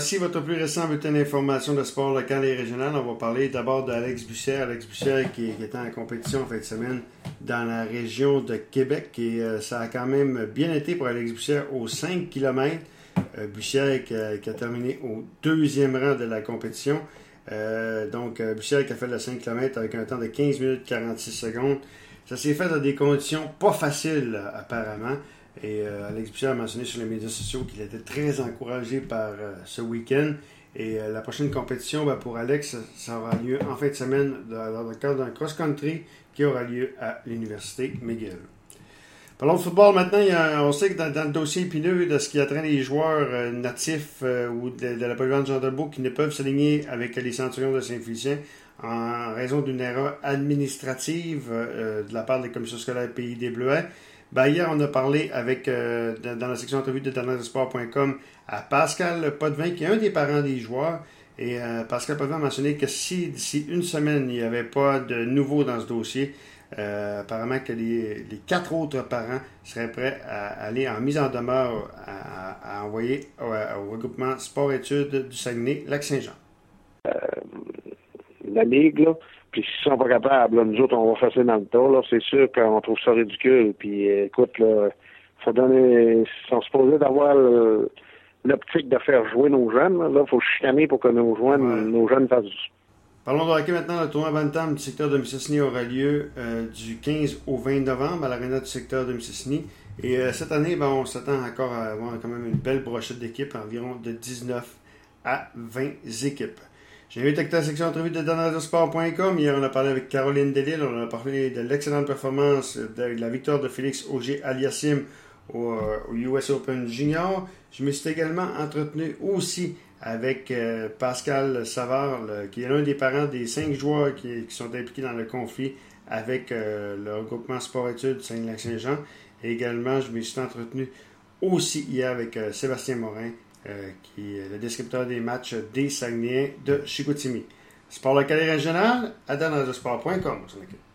Voici votre plus récent bulletin d'information de sport local et régional. On va parler d'abord d'Alex Bussière. Alex Bussière qui était en compétition en fin de semaine dans la région de Québec. Et ça a quand même bien été pour Alex Bussière aux 5 km. Bussière qui a terminé au deuxième rang de la compétition. Bussière qui a fait le 5 km avec un temps de 15 minutes 46 secondes. Ça s'est fait dans des conditions pas faciles apparemment. Et Alex Bussière a mentionné sur les médias sociaux qu'il était très encouragé par ce week-end. Et la prochaine compétition pour Alex, ça aura lieu en fin de semaine dans le cadre d'un cross-country qui aura lieu à l'Université McGill. Parlons de football maintenant. On sait que dans le dossier épineux de ce qui a trait les joueurs natifs ou de la polyvalente Jean Talbot qui ne peuvent s'aligner avec les Centurions de Saint-Félicien en raison d'une erreur administrative de la part des commissions scolaires Pays des Bleuets. Hier, on a parlé dans la section entrevue de derniersport.com à Pascal Potvin, qui est un des parents des joueurs. Et Pascal Potvin a mentionné que si d'ici une semaine, il n'y avait pas de nouveau dans ce dossier, apparemment que les 4 autres parents seraient prêts à aller en mise en demeure à envoyer au regroupement sport-études du Saguenay-Lac-Saint-Jean. La Ligue, là, puis s'ils sont pas capables, là, nous autres, on va passer dans le tas, là, c'est sûr qu'on trouve ça ridicule, puis écoute, là, ils sont supposés d'avoir l'optique de faire jouer nos jeunes, là, faut chicaner pour que nos jeunes fassent. Parlons de hockey maintenant. Le tournoi Bantam du secteur de Mistassini aura lieu du 15 au 20 novembre à l'aréna du secteur de Mistassini. Et cette année, on s'attend encore à avoir quand même une belle brochette d'équipes, environ de 19 à 20 équipes. J'invite à la section entrevue de derniersport.com. Hier, on a parlé avec Caroline Delille. On a parlé de l'excellente performance de la victoire de Félix Auger-Aliassime au US Open Junior. Je me suis également entretenu aussi avec Pascal Savard, qui est l'un des parents des 5 joueurs qui sont impliqués dans le conflit avec le regroupement sport-études Saguenay-Lac-Saint-Jean. Et également, je me suis entretenu aussi hier avec Sébastien Morin, qui est le descripteur des matchs des Saguenayens de Chicoutimi. Sport local et régional, à derniersport.com.